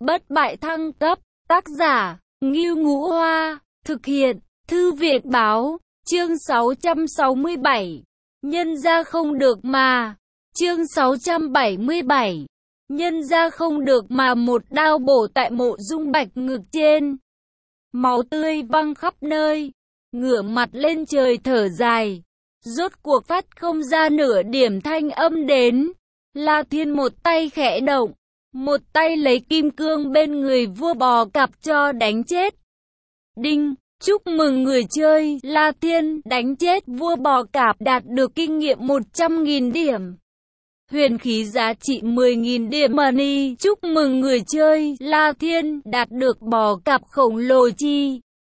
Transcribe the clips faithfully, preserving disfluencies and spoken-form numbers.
bất bại thăng cấp, tác giả, Ngưu Ngũ Hoa, thực hiện, Thư viện Báo, chương sáu trăm sáu mươi bảy, nhân ra không được mà, chương sáu trăm bảy mươi bảy, nhân ra không được mà một đao bổ tại Mộ Dung Bạch ngực trên. Máu tươi văng khắp nơi, ngửa mặt lên trời thở dài, rốt cuộc phát không ra nửa điểm thanh âm đến. La Thiên một tay khẽ động, một tay lấy kim cương bên người vua bò cạp cho đánh chết. Đinh, chúc mừng người chơi, La Thiên đánh chết vua bò cạp đạt được kinh nghiệm một trăm nghìn điểm. Huyền khí giá trị mười nghìn điểm money, chúc mừng người chơi, La Thiên đạt được bò cạp khổng lồ chi.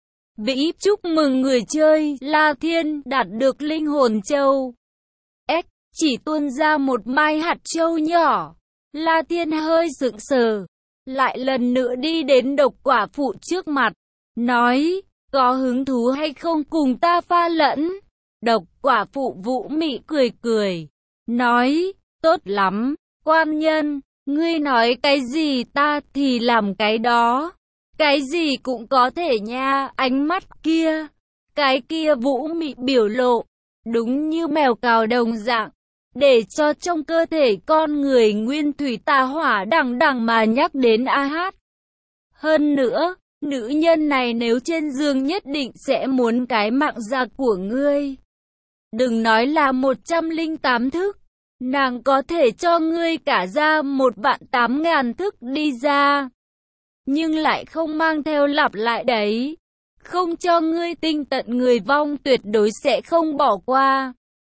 Vĩ, chúc mừng người chơi, La Thiên đạt được linh hồn châu. X, chỉ tuôn ra một mai hạt châu nhỏ. La Thiên hơi sững sờ, lại lần nữa đi đến độc quả phụ trước mặt, nói, có hứng thú hay không cùng ta pha lẫn? Độc quả phụ Vũ Mị cười cười, nói, tốt lắm, quan nhân, ngươi nói cái gì ta thì làm cái đó. Cái gì cũng có thể nha, ánh mắt kia, cái kia Vũ Mị biểu lộ, đúng như mèo cào đồng dạng, để cho trong cơ thể con người nguyên thủy tà hỏa đằng đằng mà nhắc đến a hát. Hơn nữa, nữ nhân này nếu trên giường nhất định sẽ muốn cái mạng già của ngươi. Đừng nói là một trăm lẻ tám thức, nàng có thể cho ngươi cả ra một vạn tám ngàn thức đi ra. Nhưng lại không mang theo lặp lại đấy. Không cho ngươi tinh tận người vong tuyệt đối sẽ không bỏ qua.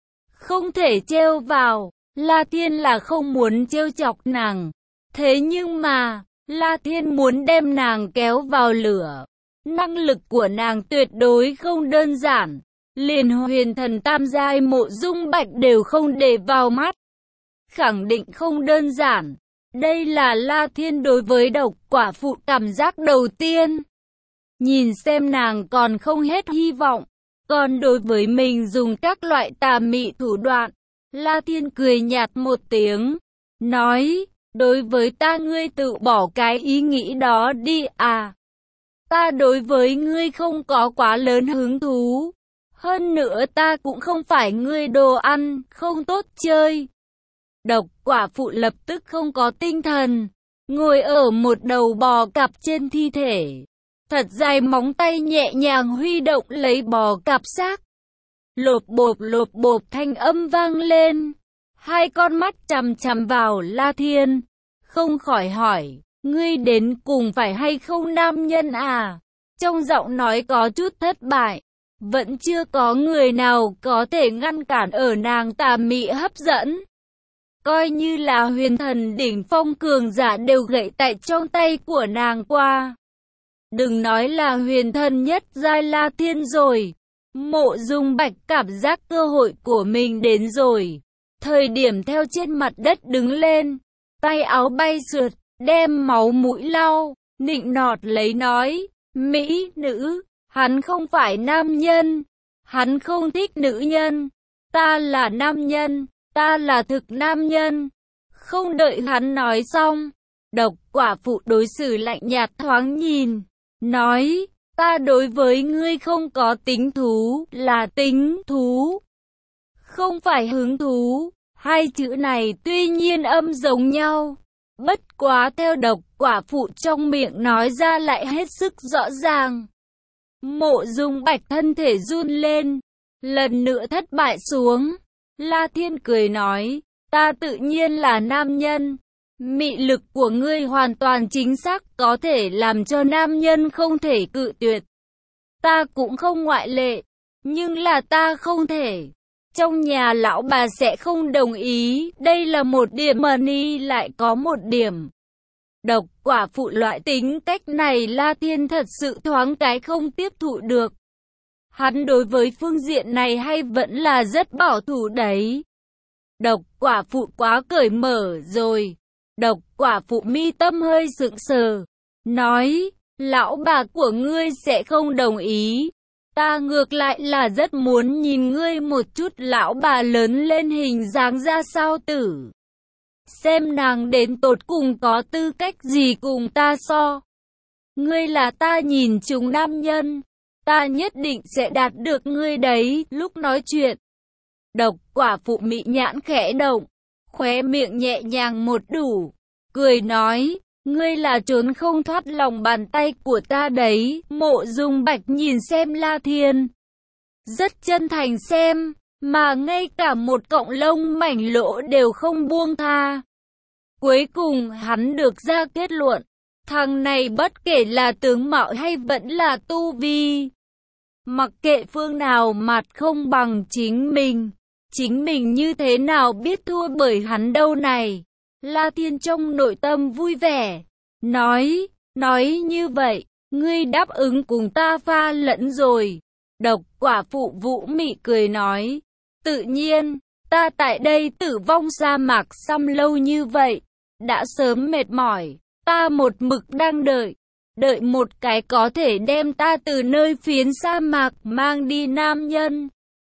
Không thể trêu vào. La Thiên là không muốn trêu chọc nàng. Thế nhưng mà, La Thiên muốn đem nàng kéo vào lửa. Năng lực của nàng tuyệt đối không đơn giản. Liền huyền thần tam giai Mộ Dung Bạch đều không để vào mắt. Khẳng định không đơn giản. Đây là La Thiên đối với độc quả phụ cảm giác đầu tiên. Nhìn xem nàng còn không hết hy vọng. Còn đối với mình dùng các loại tà mị thủ đoạn. La Thiên cười nhạt một tiếng. Nói, đối với ta ngươi tự bỏ cái ý nghĩ đó đi à. Ta đối với ngươi không có quá lớn hứng thú. Hơn nữa ta cũng không phải ngươi đồ ăn, không tốt chơi. Độc quả phụ lập tức không có tinh thần, ngồi ở một đầu bò cạp trên thi thể. Thật dài móng tay nhẹ nhàng huy động lấy bò cạp xác. Lộp bộp lộp bộp thanh âm vang lên. Hai con mắt chằm chằm vào La Thiên. Không khỏi hỏi, ngươi đến cùng phải hay không nam nhân à? Trong giọng nói có chút thất bại. Vẫn chưa có người nào có thể ngăn cản ở nàng tà mị hấp dẫn. Coi như là huyền thần đỉnh phong cường giả đều gậy tại trong tay của nàng qua. Đừng nói là huyền thần nhất giai La Thiên rồi. Mộ Dung Bạch cảm giác cơ hội của mình đến rồi. Thời điểm theo trên mặt đất đứng lên, tay áo bay sượt, đem máu mũi lau, nịnh nọt lấy nói, mỹ nữ, hắn không phải nam nhân, hắn không thích nữ nhân, ta là nam nhân. Ta là thực nam nhân. Không đợi hắn nói xong, độc quả phụ đối xử lạnh nhạt thoáng nhìn, nói, ta đối với ngươi không có tính thú, là tính thú, không phải hứng thú. Hai chữ này tuy nhiên âm giống nhau, bất quá theo độc quả phụ trong miệng nói ra lại hết sức rõ ràng. Mộ Dung Bạch thân thể run lên, lần nữa thất bại xuống. La Thiên cười nói, ta tự nhiên là nam nhân. Mị lực của ngươi hoàn toàn chính xác có thể làm cho nam nhân không thể cự tuyệt. Ta cũng không ngoại lệ, nhưng là ta không thể. Trong nhà lão bà sẽ không đồng ý, đây là một điểm mà ni lại có một điểm. Độc quả phụ loại tính cách này La Thiên thật sự thoáng cái không tiếp thụ được. Hắn đối với phương diện này hay vẫn là rất bảo thủ đấy. Độc quả phụ quá cởi mở rồi. Độc quả phụ mi tâm hơi sững sờ, nói, lão bà của ngươi sẽ không đồng ý. Ta ngược lại là rất muốn nhìn ngươi một chút lão bà lớn lên hình dáng ra sao tử. xem nàng đến tột cùng có tư cách gì cùng ta so. Ngươi là ta nhìn chúng nam nhân, ta nhất định sẽ đạt được ngươi đấy. Lúc nói chuyện, Độc Quả Phụ mị nhãn khẽ động, khóe miệng nhẹ nhàng một đủ, cười nói, ngươi là trốn không thoát lòng bàn tay của ta đấy. Mộ Dung Bạch nhìn xem La Thiên, rất chân thành xem, mà ngay cả một cọng lông mảnh lỗ đều không buông tha. Cuối cùng hắn được ra kết luận, thằng này bất kể là tướng mạo hay vẫn là tu vi, mặc kệ phương nào mặt không bằng chính mình, chính mình như thế nào biết thua bởi hắn đâu này. La Thiên trong nội tâm vui vẻ, nói, nói như vậy, ngươi đáp ứng cùng ta pha lẫn rồi. Độc Quả Phụ vũ mị cười nói, tự nhiên, ta tại đây tử vong sa mạc xăm lâu như vậy, đã sớm mệt mỏi, ta một mực đang đợi, đợi một cái có thể đem ta từ nơi phiến sa mạc mang đi nam nhân.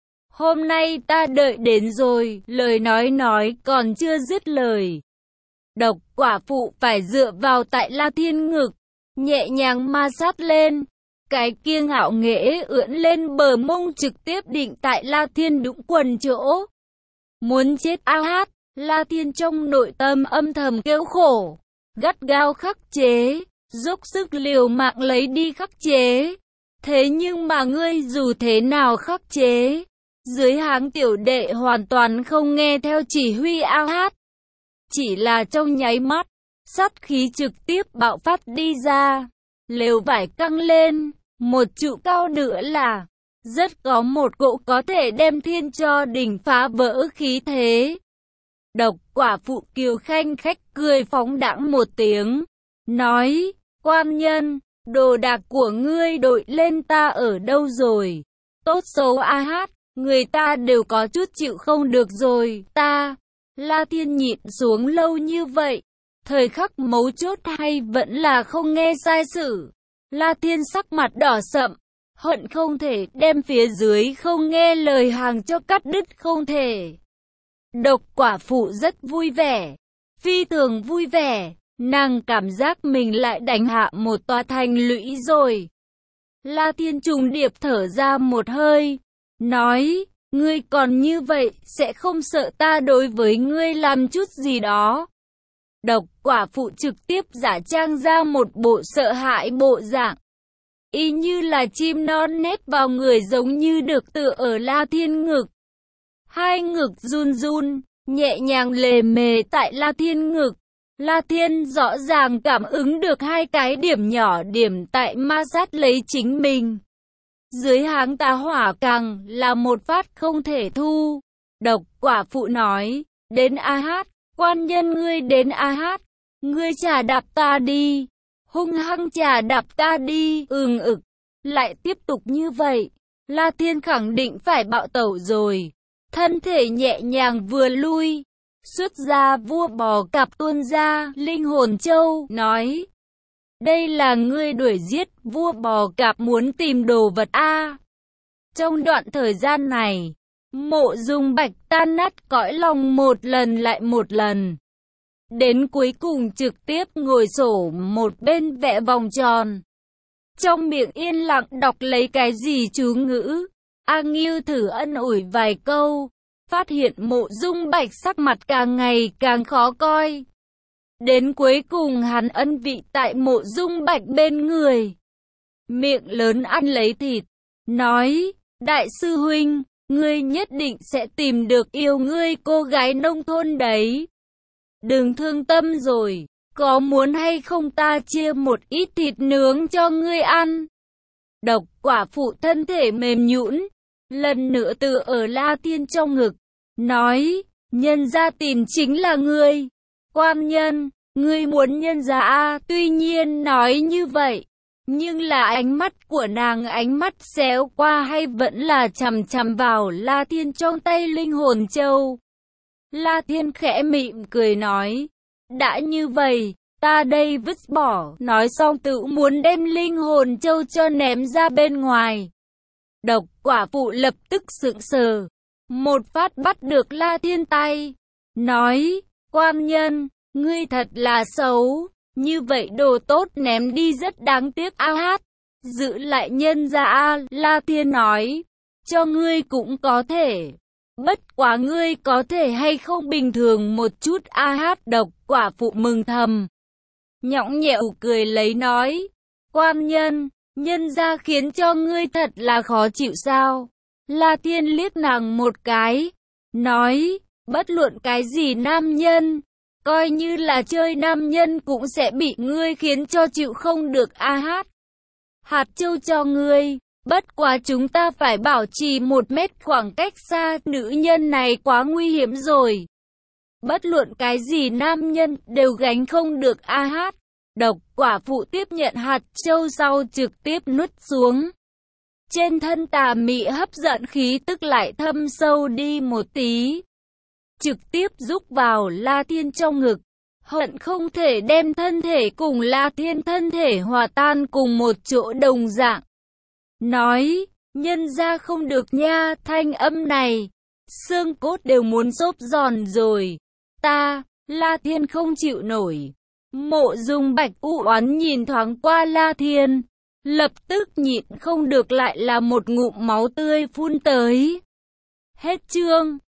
Hôm nay ta đợi đến rồi. Lời nói nói còn chưa dứt lời, Độc Quả Phụ phải dựa vào tại La Thiên ngực, nhẹ nhàng ma sát lên. Cái kia ngạo nghễ ưỡn lên bờ mông trực tiếp định tại La Thiên đũng quần chỗ. Muốn chết a hát, La Thiên trong nội tâm âm thầm kêu khổ, gắt gao khắc chế, dốc sức liều mạng lấy đi khắc chế. Thế nhưng mà ngươi dù thế nào khắc chế, dưới háng tiểu đệ hoàn toàn không nghe theo chỉ huy a hát. Chỉ là trong nháy mắt, sát khí trực tiếp bạo phát đi ra, lều vải căng lên, một trụ cao nữa là, rất có một cỗ có thể đem thiên cho đỉnh phá vỡ khí thế. Độc Quả Phụ kiều khanh khách cười phóng đãng một tiếng, nói, quan nhân, đồ đạc của ngươi đội lên ta ở đâu rồi? Tốt xấu a hát, người ta đều có chút chịu không được rồi, ta. La Thiên nhịn xuống lâu như vậy, thời khắc mấu chốt hay vẫn là không nghe sai sử. La Thiên sắc mặt đỏ sậm, hận không thể đem phía dưới không nghe lời hàng cho cắt đứt không thể. Độc Quả Phụ rất vui vẻ, phi thường vui vẻ, nàng cảm giác mình lại đánh hạ một tòa thành lũy rồi. La Thiên trùng điệp thở ra một hơi, nói, ngươi còn như vậy, sẽ không sợ ta đối với ngươi làm chút gì đó. Độc Quả Phụ trực tiếp giả trang ra một bộ sợ hãi bộ dạng, y như là chim non nép vào người giống như được tựa ở La Thiên ngực. Hai ngực run run, nhẹ nhàng lề mề tại La Thiên ngực. La Thiên rõ ràng cảm ứng được hai cái điểm nhỏ điểm tại ma sát lấy chính mình. Dưới háng tà hỏa càng là một phát không thể thu. Độc Quả Phụ nói, đến a hát, quan nhân ngươi đến a hát, ngươi chà đạp ta đi, hung hăng chà đạp ta đi, ừng ực, lại tiếp tục như vậy, La Thiên khẳng định phải bạo tẩu rồi. Thân thể nhẹ nhàng vừa lui, xuất ra vua bò cạp tuôn ra, linh hồn châu, nói, đây là ngươi đuổi giết vua bò cạp muốn tìm đồ vật a. Trong đoạn thời gian này, Mộ Dung Bạch tan nát cõi lòng một lần lại một lần. Đến cuối cùng trực tiếp ngồi xổm một bên vẽ vòng tròn. Trong miệng yên lặng đọc lấy cái gì chú ngữ. A Ngưu thử ân ủi vài câu, phát hiện Mộ Dung Bạch sắc mặt càng ngày càng khó coi. Đến cuối cùng hắn ân vị tại Mộ Dung Bạch bên người. Miệng lớn ăn lấy thịt, nói, đại sư huynh, ngươi nhất định sẽ tìm được yêu ngươi cô gái nông thôn đấy. Đừng thương tâm rồi, có muốn hay không ta chia một ít thịt nướng cho ngươi ăn. Độc Quả Phụ thân thể mềm nhũn, lần nữa tựa ở La Thiên trong ngực, nói, nhân gia tìm chính là ngươi. Quan nhân, ngươi muốn nhân gia a. Tuy nhiên nói như vậy, nhưng là ánh mắt của nàng ánh mắt xéo qua hay vẫn là chằm chằm vào La Thiên trong tay linh hồn châu. La Thiên khẽ mỉm cười nói, đã như vậy, ta đây vứt bỏ. Nói xong tự muốn đem linh hồn châu cho ném ra bên ngoài. Độc Quả Phụ lập tức sững sờ, một phát bắt được La Thiên tay, nói, Quan Nhân, ngươi thật là xấu, như vậy đồ tốt ném đi rất đáng tiếc. A Hát, giữ lại nhân gia. A La Thiên nói, cho ngươi cũng có thể. Bất quá ngươi có thể hay không bình thường một chút. A Hát Độc Quả Phụ mừng thầm. Nhõng nhẽo cười lấy nói, Quan Nhân, nhân gia khiến cho ngươi thật là khó chịu sao? La Thiên liếc nàng một cái, nói, bất luận cái gì nam nhân, coi như là chơi nam nhân cũng sẽ bị ngươi khiến cho chịu không được. A Hát, hạt châu cho ngươi, bất quá chúng ta phải bảo trì một mét khoảng cách xa, nữ nhân này quá nguy hiểm rồi. Bất luận cái gì nam nhân đều gánh không được. A Hát, Độc Quả Phụ tiếp nhận hạt châu sau trực tiếp nuốt xuống. Trên thân tà mị hấp dẫn khí tức lại thâm sâu đi một tí. Trực tiếp rúc vào La Thiên trong ngực. Hận không thể đem thân thể cùng La Thiên thân thể hòa tan cùng một chỗ đồng dạng. Nói, nhân ra không được nha, thanh âm này. Xương cốt đều muốn xốp giòn rồi. Ta, La Thiên không chịu nổi. Mộ Dung Bạch u oán nhìn thoáng qua La Thiên. Lập tức nhịn không được lại là một ngụm máu tươi phun tới. Hết chương.